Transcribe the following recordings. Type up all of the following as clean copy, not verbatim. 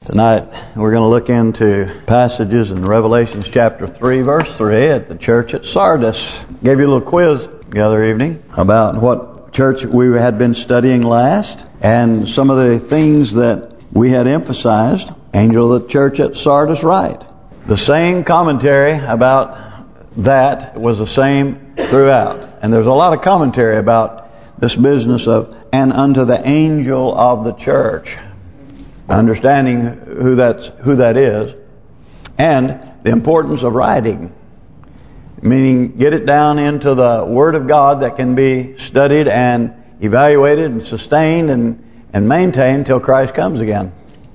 Tonight we're going to look into passages in Revelation chapter 3 verse 3 at the church at Sardis. Gave you a little quiz the other evening about what church we had been studying last and some of the things that we had emphasized. Angel of the church at Sardis write. The same commentary about that was the same throughout. And there's a lot of commentary about this business of and unto the angel of the church. Understanding who that is, and the importance of writing, meaning get it down into the Word of God that can be studied and evaluated and sustained and maintained till Christ comes again.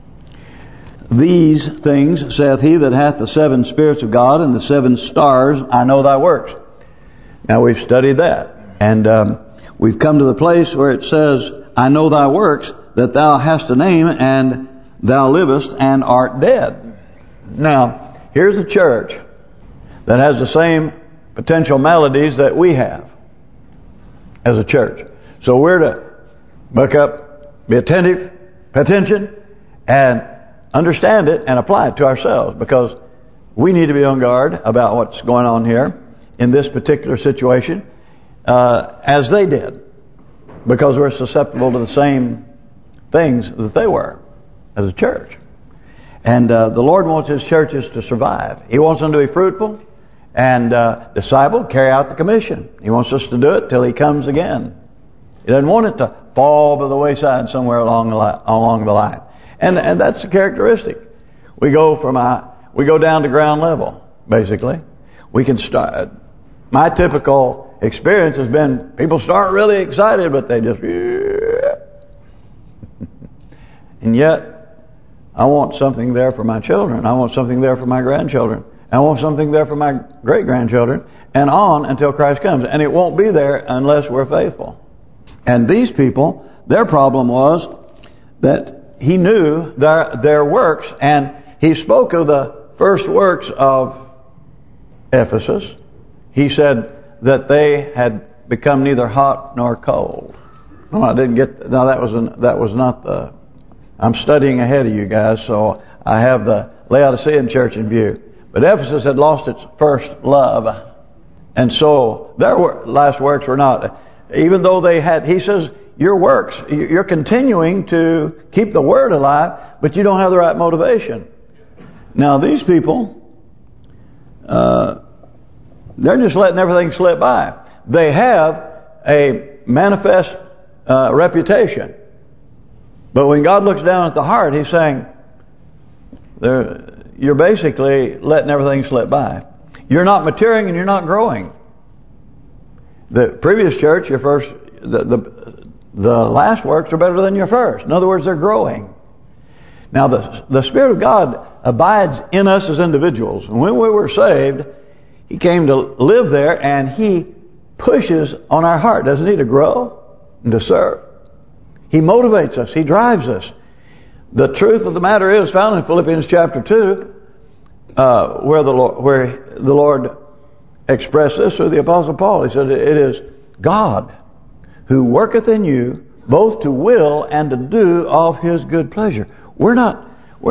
These things saith he that hath the 7 spirits of God and the 7 stars, I know thy works. Now we've studied that, and we've come to the place where it says, I know thy works, that thou hast a name, and thou livest and art dead. Now, here's a church that has the same potential maladies that we have as a church. So we're to buck up, be attentive, pay attention, and understand it and apply it to ourselves, because we need to be on guard about what's going on here in this particular situation as they did, because we're susceptible to the same things that they were as a church. And the Lord wants His churches to survive. He wants them to be fruitful and disciple, carry out the commission. He wants us to do it till He comes again. He doesn't want it to fall by the wayside somewhere along the line. And that's the characteristic. We go down to ground level, basically. We can start. My typical experience has been people start really excited, but they just and yet, I want something there for my children. I want something there for my grandchildren. I want something there for my great-grandchildren. And on until Christ comes. And it won't be there unless we're faithful. And these people, their problem was that He knew their works. And He spoke of the first works of Ephesus. He said that they had become neither hot nor cold. No, I didn't get. No, that was not the. I'm studying ahead of you guys, so I have the Laodicean church in view. But Ephesus had lost its first love. And so their last works were not. Even though they had, he says, your works, you're continuing to keep the word alive, but you don't have the right motivation. Now these people, they're just letting everything slip by. They have a manifest reputation. But when God looks down at the heart, He's saying, you're basically letting everything slip by. You're not maturing and you're not growing. The previous church, the last works are better than your first. In other words, they're growing. Now, the Spirit of God abides in us as individuals. And when we were saved, He came to live there, and He pushes on our heart, doesn't He, to grow and to serve. He motivates us. He drives us. The truth of the matter is found in Philippians chapter 2, where the Lord expressed this through the Apostle Paul. He said, it is God who worketh in you both to will and to do of His good pleasure. We're not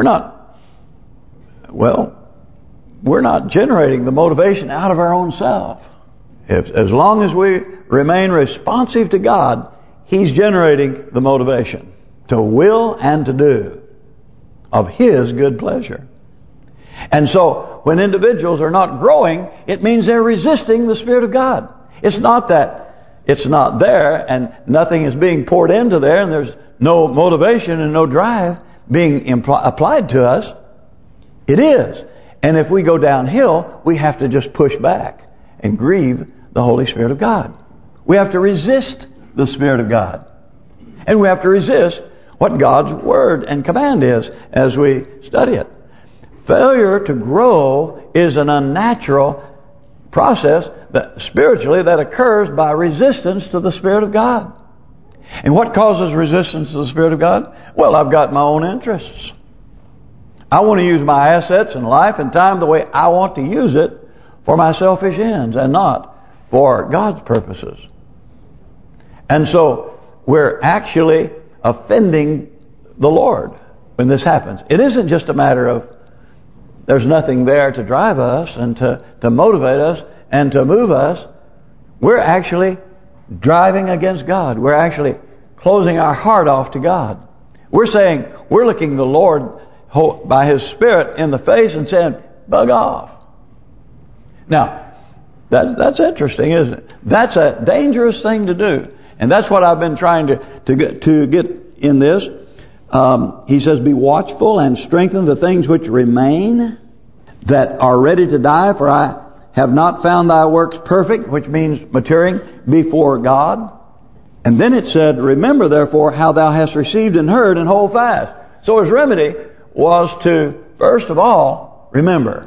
generating the motivation out of our own self. As long as we remain responsive to God, He's generating the motivation to will and to do of His good pleasure. And so, when individuals are not growing, it means they're resisting the Spirit of God. It's not that it's not there and nothing is being poured into there and there's no motivation and no drive being applied to us. It is. And if we go downhill, we have to just push back and grieve the Holy Spirit of God. We have to resist the Spirit of God. And we have to resist what God's Word and command is as we study it. Failure to grow is an unnatural process spiritually that occurs by resistance to the Spirit of God. And what causes resistance to the Spirit of God? Well, I've got my own interests. I want to use my assets and life and time the way I want to use it for my selfish ends and not for God's purposes. And so we're actually offending the Lord when this happens. It isn't just a matter of there's nothing there to drive us and to motivate us and to move us. We're actually driving against God. We're actually closing our heart off to God. We're saying, we're looking the Lord by His Spirit in the face and saying, bug off. Now, that's interesting, isn't it? That's a dangerous thing to do. And that's what I've been trying to get in this. He says, be watchful and strengthen the things which remain that are ready to die, for I have not found thy works perfect, which means maturing before God. And then it said, remember therefore how thou hast received and heard, and hold fast. So his remedy was to, first of all, remember.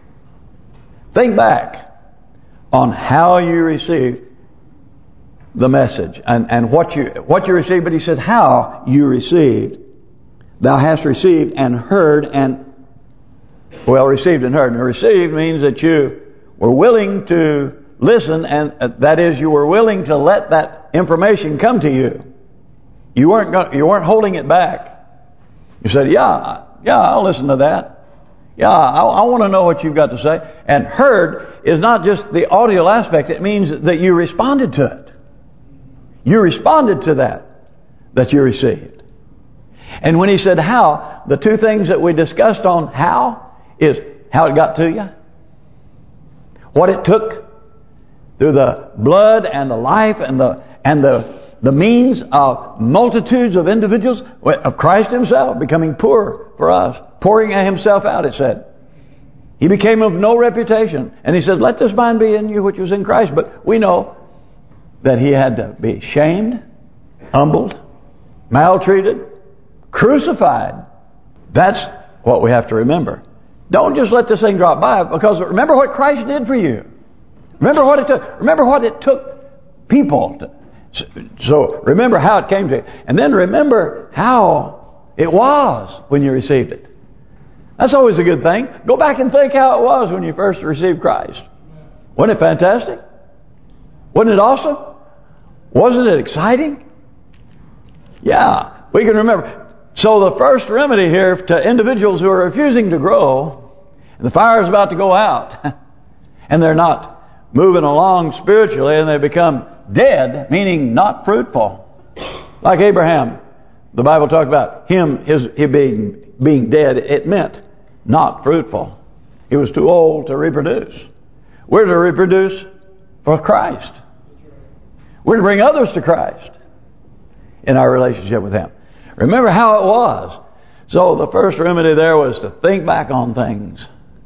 Think back on how you received the message and what you received. But he said how you received. Thou hast received and heard and, well, received and heard. And received means that you were willing to listen, and that is, you were willing to let that information come to you. You weren't holding it back. You said, yeah, I'll listen to that. Yeah, I want to know what you've got to say. And heard is not just the audio aspect. It means that you responded to it. You responded to that you received. And when he said how, the two things that we discussed on how is how it got to you, what it took through the blood and the life and the means of multitudes of individuals, of Christ Himself becoming poor for us, pouring Himself out, it said. He became of no reputation. And He said, let this mind be in you which was in Christ. But we know that He had to be shamed, humbled, maltreated, crucified. That's what we have to remember. Don't just let this thing drop by, because remember what Christ did for you. Remember what it took. Remember what it took people to. So remember how it came to you. And then remember how it was when you received it. That's always a good thing. Go back and think how it was when you first received Christ. Wasn't it fantastic? Wasn't it awesome? Wasn't it exciting? Yeah, we can remember. So the first remedy here to individuals who are refusing to grow, and the fire is about to go out, and they're not moving along spiritually, and they become dead, meaning not fruitful. Like Abraham, the Bible talked about him being dead. It meant not fruitful. He was too old to reproduce. We're to reproduce for Christ. We're to bring others to Christ in our relationship with Him. Remember how it was. So the first remedy there was to think back on things.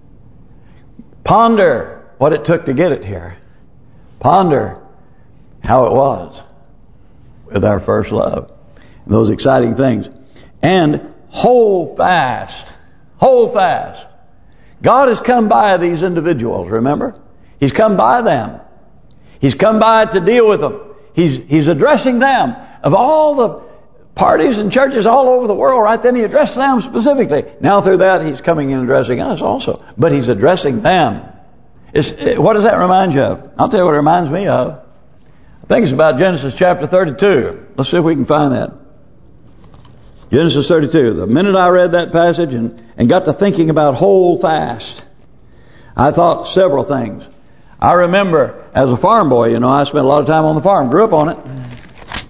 Ponder what it took to get it here. Ponder how it was with our first love. Those exciting things. And hold fast. Hold fast. God has come by these individuals, remember? He's come by them. He's come by to deal with them. He's addressing them. Of all the parties and churches all over the world, right then He addressed them specifically. Now through that He's coming and addressing us also. But He's addressing them. What does that remind you of? I'll tell you what it reminds me of. I think it's about Genesis chapter 32. Let's see if we can find that. Genesis 32. The minute I read that passage and got to thinking about hold fast, I thought several things. I remember as a farm boy, I spent a lot of time on the farm, grew up on it.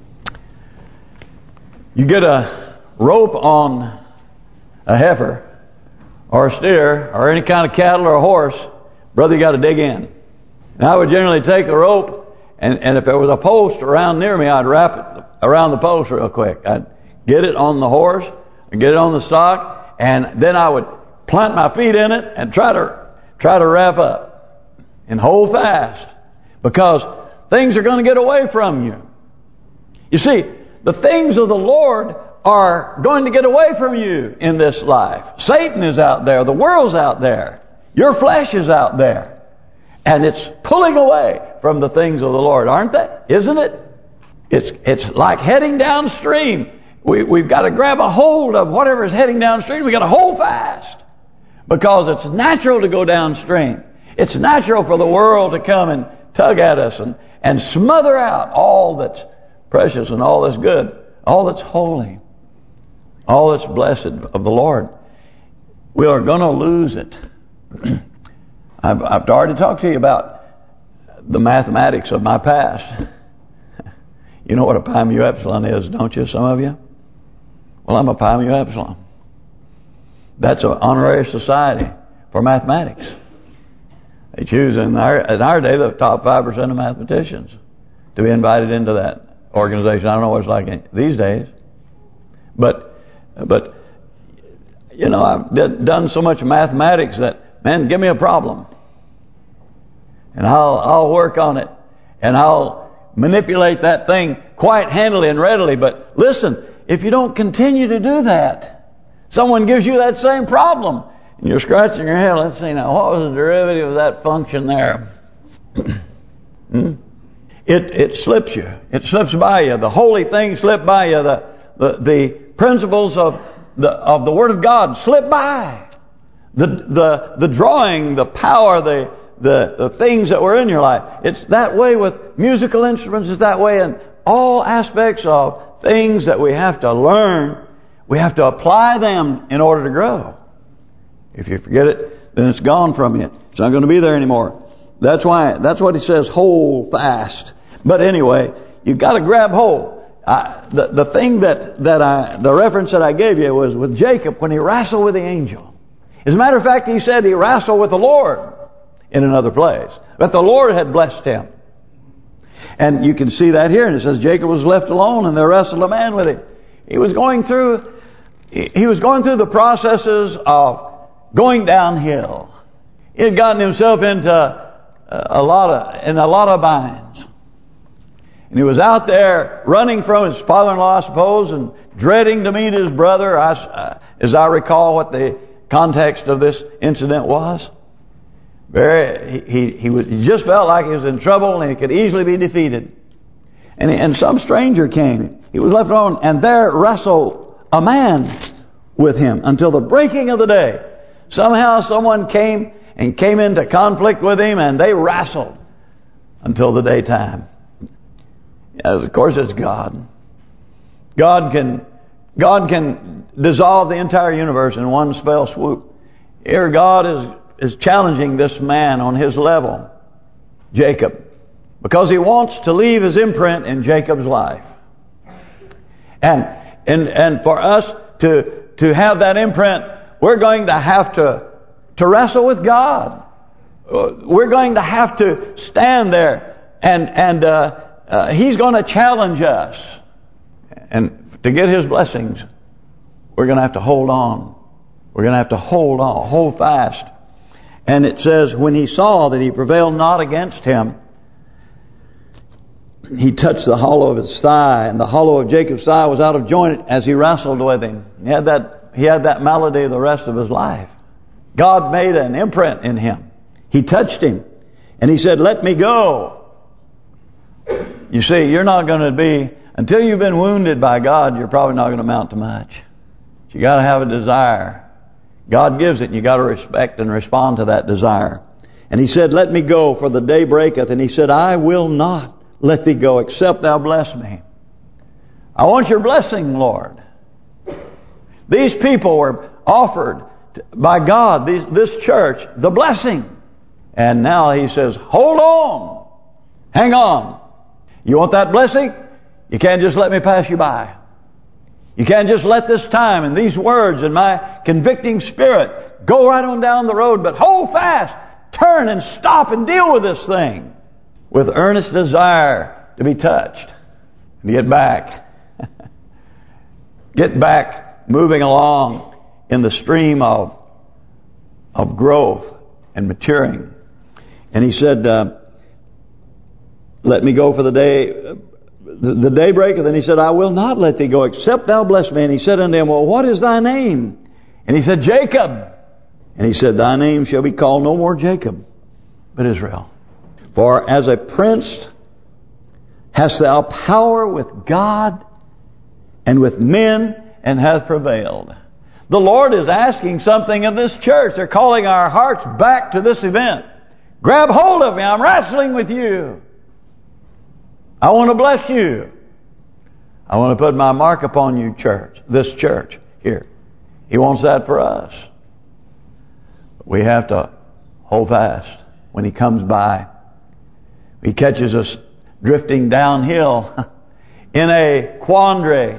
You get a rope on a heifer or a steer or any kind of cattle or a horse, brother, you got to dig in. And I would generally take the rope, and if there was a post around near me, I'd wrap it around the post real quick. I'd get it on the horse, I'd get it on the stock, and then I would plant my feet in it and try to wrap up and hold fast, because things are going to get away from you. You see, the things of the Lord are going to get away from you in this life. Satan is out there. The world's out there. Your flesh is out there. And it's pulling away from the things of the Lord, aren't they? Isn't it? It's like heading downstream. We've got to grab a hold of whatever is heading downstream. We've got to hold fast. Because it's natural to go downstream. It's natural for the world to come and tug at us and smother out all that's precious and all that's good, all that's holy. all that's blessed of the Lord, we are going to lose it. I've already talked to you about the mathematics of my past. You know what a pi mu epsilon is, don't you, some of you? Well, I'm a pi mu epsilon. That's an honorary society for mathematics. They choose in our day the top 5% of mathematicians to be invited into that organization. I don't know what it's like these days, but you know, I've done so much mathematics that, man, give me a problem, and I'll work on it, and I'll manipulate that thing quite handily and readily. But listen, if you don't continue to do that, someone gives you that same problem, and you're scratching your head. Let's see now, what was the derivative of that function there? It slips you. It slips by you. The holy things slip by you. The principles of the Word of God slip by. The drawing, the power, the things that were in your life. It's that way with musical instruments. It's that way in all aspects of things that we have to learn. We have to apply them in order to grow. If you forget it, then it's gone from you. It's not going to be there anymore. That's what he says, hold fast. But anyway, you've got to grab hold. The thing the reference that I gave you was with Jacob when he wrestled with the angel. As a matter of fact, he said he wrestled with the Lord in another place. But the Lord had blessed him. And you can see that here. And it says Jacob was left alone and there wrestled a man with him. He was going through the processes of going downhill. He had gotten himself into a lot of binds. And he was out there running from his father-in-law, I suppose, and dreading to meet his brother, as I recall what the context of this incident was. He just felt like he was in trouble and he could easily be defeated. And some stranger came. He was left alone, and there wrestled a man with him until the breaking of the day. Somehow someone came into conflict with him, and they wrestled until the daytime. Yes, of course it's God. God can dissolve the entire universe in one fell swoop. Here God is challenging this man on his level, Jacob, because he wants to leave his imprint in Jacob's life. And for us to have that imprint, we're going to have to wrestle with God. We're going to have to stand there and He's going to challenge us. And to get His blessings, we're going to have to hold on. We're going to have to hold fast. And it says, when he saw that he prevailed not against him, he touched the hollow of his thigh, and the hollow of Jacob's thigh was out of joint as he wrestled with him. He had that malady the rest of his life. God made an imprint in him. He touched him, and he said, "Let me go." You see, you're not going to be, until you've been wounded by God, you're probably not going to amount to much. You got to have a desire. God gives it, and you got to respect and respond to that desire. And he said, "Let me go, for the day breaketh." And he said, "I will not let thee go, except thou bless me." I want your blessing, Lord. These people were offered by God, this church, the blessing. And now he says, hold on. Hang on. You want that blessing? You can't just let me pass you by. You can't just let this time and these words and my convicting spirit go right on down the road, but hold fast. Turn and stop and deal with this thing with earnest desire to be touched. And get back. Get back moving along in the stream of growth and maturing. And he said, "Let me go, for the day breaketh." And he said, "I will not let thee go, except thou bless me." And he said unto him, "Well, what is thy name?" And he said, "Jacob." And he said, "Thy name shall be called no more Jacob, but Israel. For as a prince hast thou power with God and with men, and hath prevailed." The Lord is asking something of this church. They're calling our hearts back to this event. Grab hold of me. I'm wrestling with you. I want to bless you. I want to put my mark upon you, church. This church. here. He wants that for us. We have to hold fast when He comes by. He catches us drifting downhill in a quandary.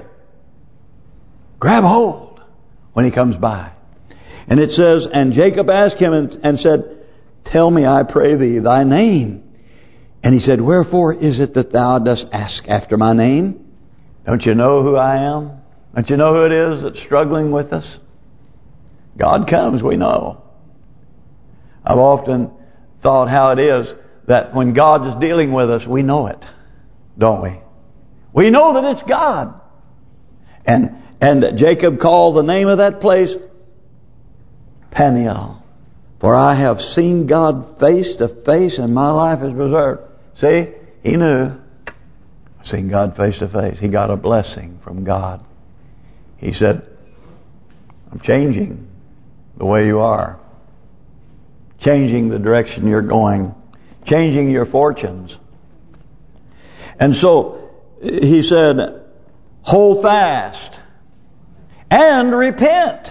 Grab hold when He comes by. And it says, and Jacob asked him and said, tell me, I pray thee, thy name. And he said, wherefore is it that thou dost ask after my name? Don't you know who I am? Don't you know who it is that's struggling with us? God comes, we know. I've often thought how it is that when God is dealing with us, we know it, don't we? We know that it's God. And Jacob called the name of that place Peniel. For I have seen God face to face and my life is preserved. See, he knew. I've seen God face to face. He got a blessing from God. He said, I'm changing the way you are. Changing the direction you're going. Changing your fortunes. And so he said, hold fast and repent.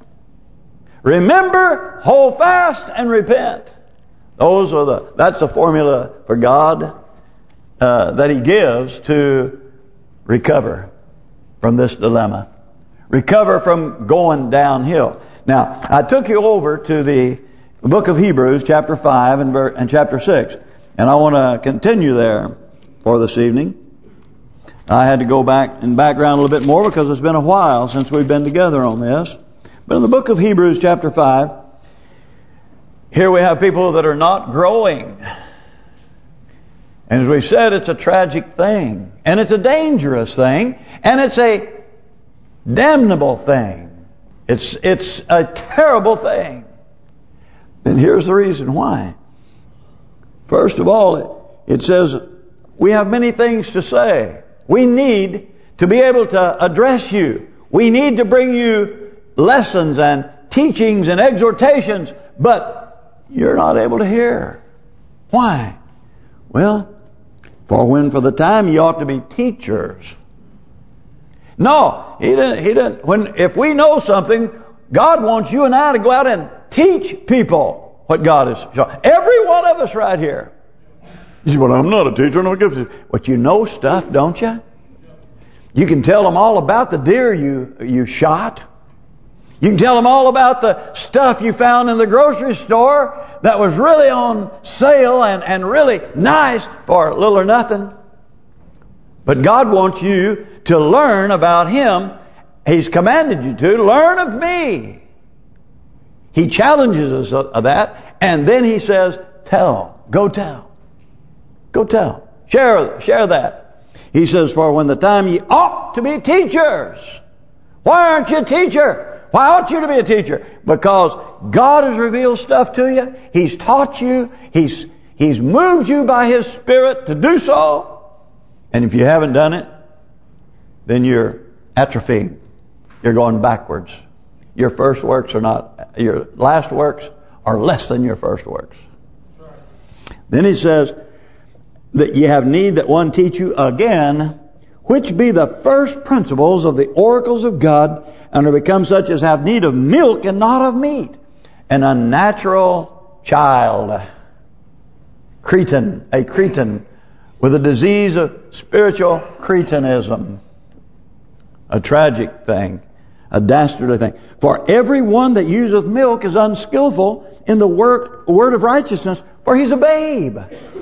Remember, hold fast and repent. That's the formula for God that He gives to recover from this dilemma. Recover from going downhill. Now, I took you over to the book of Hebrews, chapter 5 and chapter 6. And I want to continue there for this evening. I had to go back in background a little bit more because it's been a while since we've been together on this. But in the book of Hebrews, chapter 5, here we have people that are not growing. And as we said, it's a tragic thing. And it's a dangerous thing. And it's a damnable thing. It's a terrible thing. And here's the reason why. First of all, it says, we have many things to say. We need to be able to address you. We need to bring you lessons and teachings and exhortations, but you're not able to hear. Why? Well, for the time you ought to be teachers. No, He didn't. If we know something, God wants you and I to go out and teach people what God is showing. Every one of us right here. You say, well, I'm not a teacher. No gift. But you know stuff, don't you? You can tell them all about the deer you shot. You can tell them all about the stuff you found in the grocery store that was really on sale and really nice for little or nothing. But God wants you to learn about Him. He's commanded you to learn of me. He challenges us of that, and then He says, tell, go tell. Go tell. Share that. He says, for when the time ye ought to be teachers. Why aren't you a teacher? Why ought you to be a teacher? Because God has revealed stuff to you. He's taught you. He's moved you by His Spirit to do so. And if you haven't done it, then you're atrophying. You're going backwards. Your first works are not, your last works are less than your first works. Then he says that ye have need that one teach you again, which be the first principles of the oracles of God, and are become such as have need of milk and not of meat. An unnatural child, a Cretan, with a disease of spiritual Cretanism. A tragic thing, a dastardly thing. For every one that useth milk is unskillful in the word of righteousness, for he's a babe.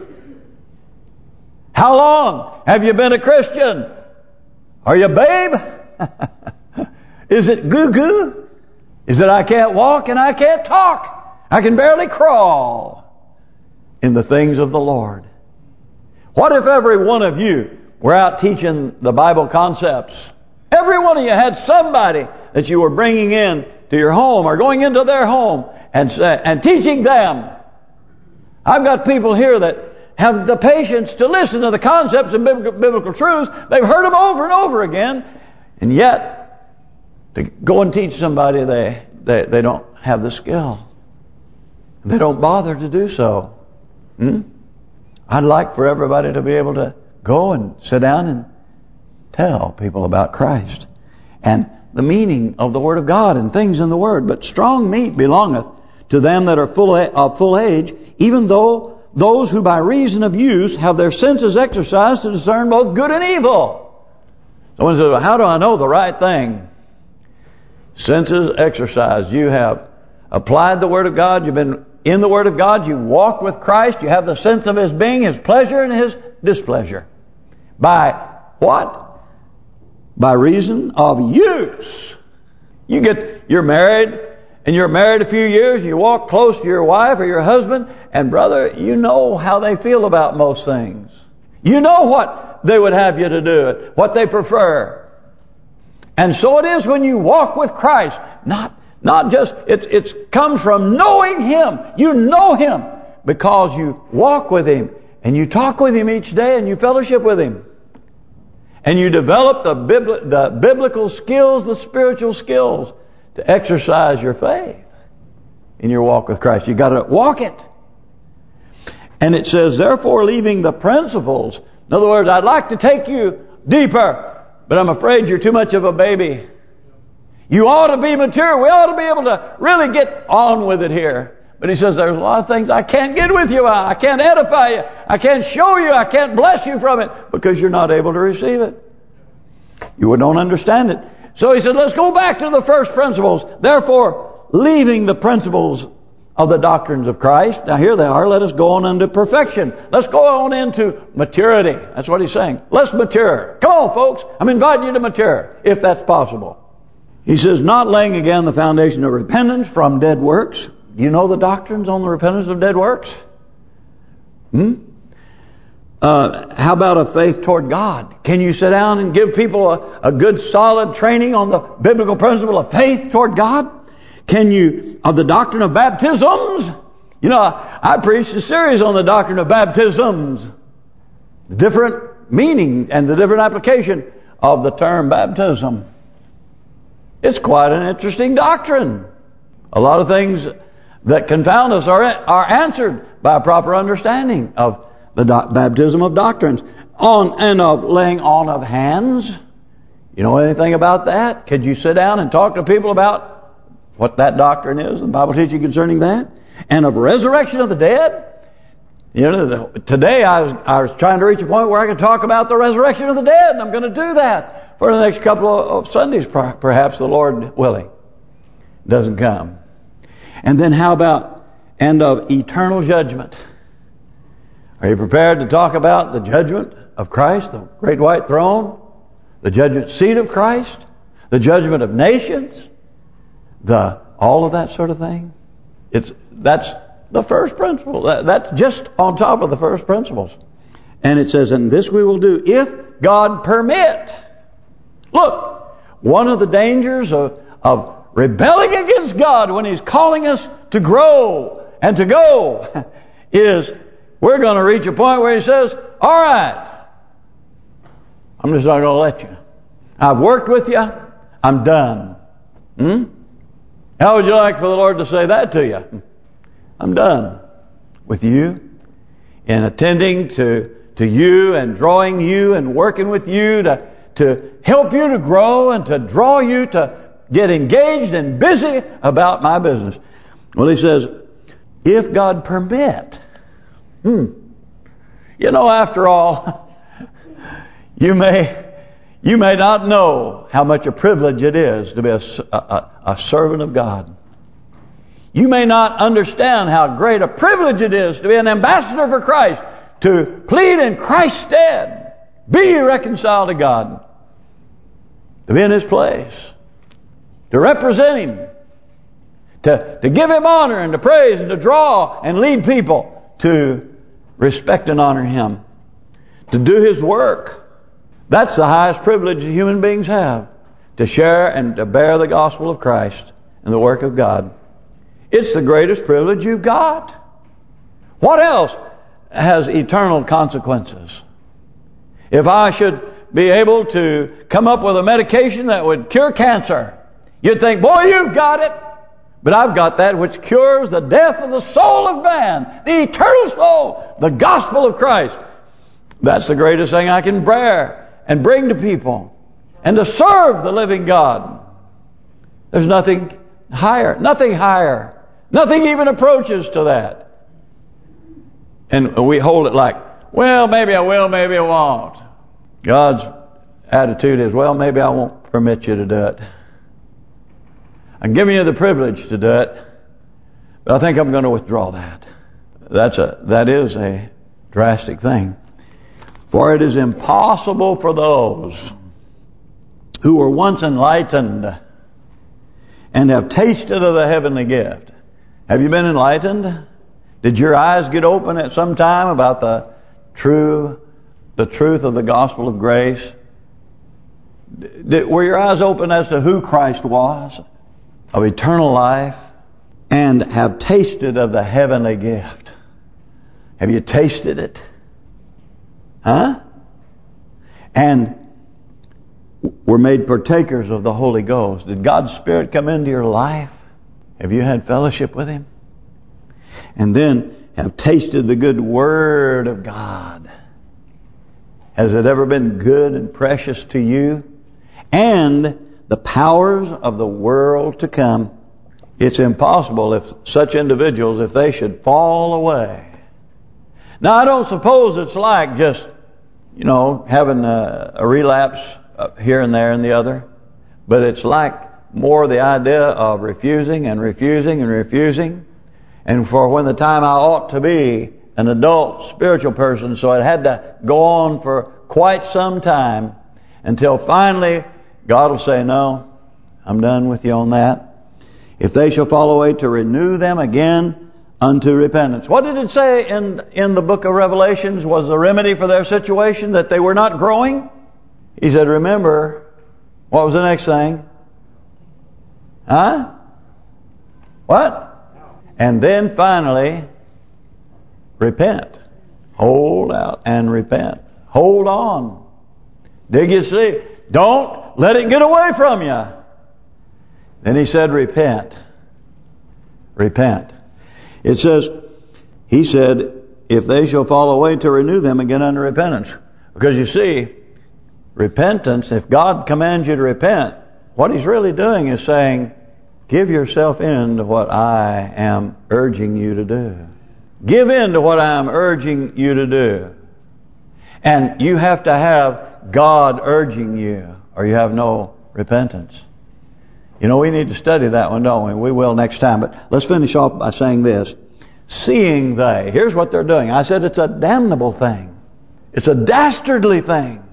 How long have you been a Christian? Are you a babe? Is it goo-goo? Is it I can't walk and I can't talk? I can barely crawl in the things of the Lord. What if every one of you were out teaching the Bible concepts? Every one of you had somebody that you were bringing in to your home or going into their home and teaching them. I've got people here that have the patience to listen to the concepts and biblical truths. They've heard them over and over again, and yet to go and teach somebody, they don't have the skill. They don't bother to do so. I'd like for everybody to be able to go and sit down and tell people about Christ. And the meaning of the Word of God and things in the Word. But strong meat belongeth to them that are of full age, even though those who by reason of use have their senses exercised to discern both good and evil. Someone says, well, how do I know the right thing? Senses exercised. You have applied the Word of God. You've been in the Word of God. You walk with Christ. You have the sense of His being, His pleasure and His displeasure. By what? By reason of use. You're married, and you're married a few years. You walk close to your wife or your husband, and brother, you know how they feel about most things. You know what they would have you to do, what they prefer. And so it is when you walk with Christ. Not just, it comes from knowing Him. You know Him because you walk with Him and you talk with Him each day and you fellowship with Him. And you develop the biblical skills, the spiritual skills to exercise your faith in your walk with Christ. You got to walk it. And it says, therefore, leaving the principles. In other words, I'd like to take you deeper, but I'm afraid you're too much of a baby. You ought to be mature. We ought to be able to really get on with it here. But he says there's a lot of things I can't get with you. I can't edify you. I can't show you. I can't bless you from it because you're not able to receive it. You don't understand it. So he said, let's go back to the first principles. Therefore, leaving the principles of the doctrines of Christ. Now here they are. Let us go on into perfection. Let's go on into maturity. That's what he's saying. Let's mature. Come on, folks. I'm inviting you to mature, if that's possible. He says, not laying again the foundation of repentance from dead works. You know the doctrines on the repentance of dead works? How about a faith toward God? Can you sit down and give people a good solid training on the biblical principle of faith toward God? Can you, of the doctrine of baptisms? You know, I preached a series on the doctrine of baptisms. The different meaning and the different application of the term baptism. It's quite an interesting doctrine. A lot of things that confound us are answered by a proper understanding of the baptism of doctrines. And of laying on of hands. You know anything about that? Could you sit down and talk to people about what that doctrine is, the Bible teaching concerning that? And of resurrection of the dead. You know, today I was trying to reach a point where I could talk about the resurrection of the dead, and I'm going to do that for the next couple of Sundays, perhaps, the Lord willing. Doesn't come. And then how about, and of eternal judgment? Are you prepared to talk about the judgment of Christ, the great white throne, the judgment seat of Christ, the judgment of nations, all of that sort of thing? That's the first principle. That's just on top of the first principles. And it says, and this we will do if God permit. Look, one of the dangers of rebelling against God when He's calling us to grow and to go is we're going to reach a point where He says, all right, I'm just not going to let you. I've worked with you. I'm done. How would you like for the Lord to say that to you? I'm done with you in attending to you and drawing you and working with you to help you to grow and to draw you to get engaged and busy about my business. Well, he says, if God permit. You know, after all, you may not know how much a privilege it is to be a servant of God. You may not understand how great a privilege it is to be an ambassador for Christ, to plead in Christ's stead. Be reconciled to God. To be in His place. To represent Him. To give Him honor and to praise and to draw and lead people to respect and honor Him. To do His work. That's the highest privilege human beings have. To share and to bear the gospel of Christ and the work of God. It's the greatest privilege you've got. What else has eternal consequences? If I should be able to come up with a medication that would cure cancer, you'd think, boy, you've got it. But I've got that which cures the death of the soul of man, the eternal soul, the gospel of Christ. That's the greatest thing I can bear and bring to people. And to serve the living God. There's nothing higher. Nothing higher. Nothing even approaches to that. And we hold it like, well, maybe I will, maybe I won't. God's attitude is, well, maybe I won't permit you to do it. I'm giving you the privilege to do it, but I think I'm going to withdraw that. That is a drastic thing. For it is impossible for those who were once enlightened and have tasted of the heavenly gift. Have you been enlightened? Did your eyes get open at some time about the truth of the gospel of grace? Were your eyes open as to who Christ was, of eternal life, and have tasted of the heavenly gift? Have you tasted it? Huh? And were made partakers of the Holy Ghost. Did God's Spirit come into your life? Have you had fellowship with Him? And then have tasted the good Word of God. Has it ever been good and precious to you? And the powers of the world to come. It's impossible if such individuals, if they should fall away. Now, I don't suppose it's like just, having a relapse here and there and the other. But it's like more the idea of refusing and refusing and refusing. And for when the time I ought to be an adult spiritual person, so it had to go on for quite some time until finally God will say, no, I'm done with you on that. If they shall fall away, to renew them again unto repentance. What did it say in the book of Revelations was the remedy for their situation, that they were not growing? He said, remember, what was the next thing? Huh? What? And then finally, repent. Hold out and repent. Hold on. Dig your sleep. Don't let it get away from you. Then he said, repent. Repent. It says, he said, if they shall fall away, to renew them again unto repentance. Because you see, repentance, if God commands you to repent, what He's really doing is saying, give yourself in to what I am urging you to do. Give in to what I am urging you to do. And you have to have God urging you, or you have no repentance. We need to study that one, don't we? We will next time. But let's finish off by saying this. Seeing they. Here's what they're doing. I said it's a damnable thing. It's a dastardly thing.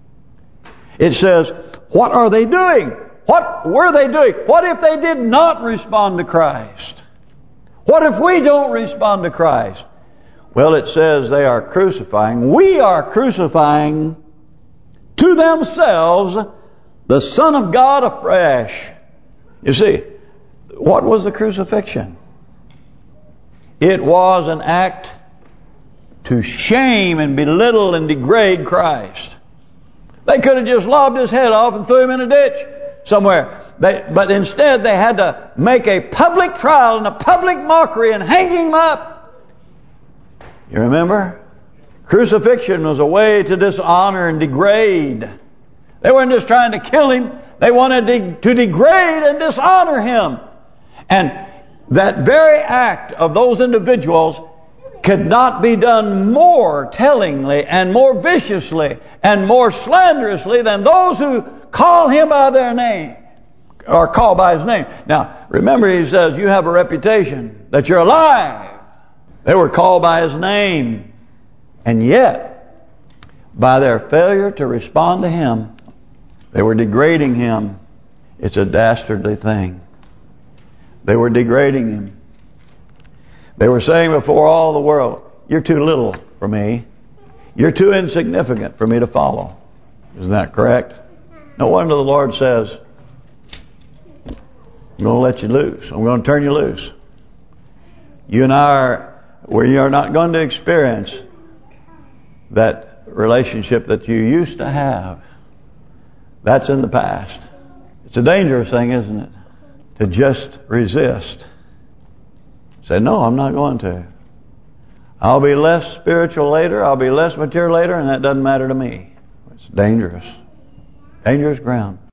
It says, what are they doing? What were they doing? What if they did not respond to Christ? What if we don't respond to Christ? Well, it says they are crucifying. We are crucifying to themselves the Son of God afresh. You see, what was the crucifixion? It was an act to shame and belittle and degrade Christ. They could have just lobbed His head off and threw Him in a ditch somewhere. But instead they had to make a public trial and a public mockery and hang Him up. You remember? Crucifixion was a way to dishonor and degrade. They weren't just trying to kill Him. They wanted to degrade and dishonor Him. And that very act of those individuals could not be done more tellingly and more viciously and more slanderously than those who call Him by their name, or call by His name. Now, remember, He says, you have a reputation that you're alive. They were called by His name. And yet, by their failure to respond to Him, they were degrading Him. It's a dastardly thing. They were degrading Him. They were saying before all the world, you're too little for me. You're too insignificant for me to follow. Isn't that correct? No wonder the Lord says, I'm going to let you loose. I'm going to turn you loose. You and I we are not going to experience that relationship that you used to have. That's in the past. It's a dangerous thing, isn't it? To just resist. Say, no, I'm not going to. I'll be less spiritual later. I'll be less mature later, and that doesn't matter to me. It's dangerous. Dangerous ground.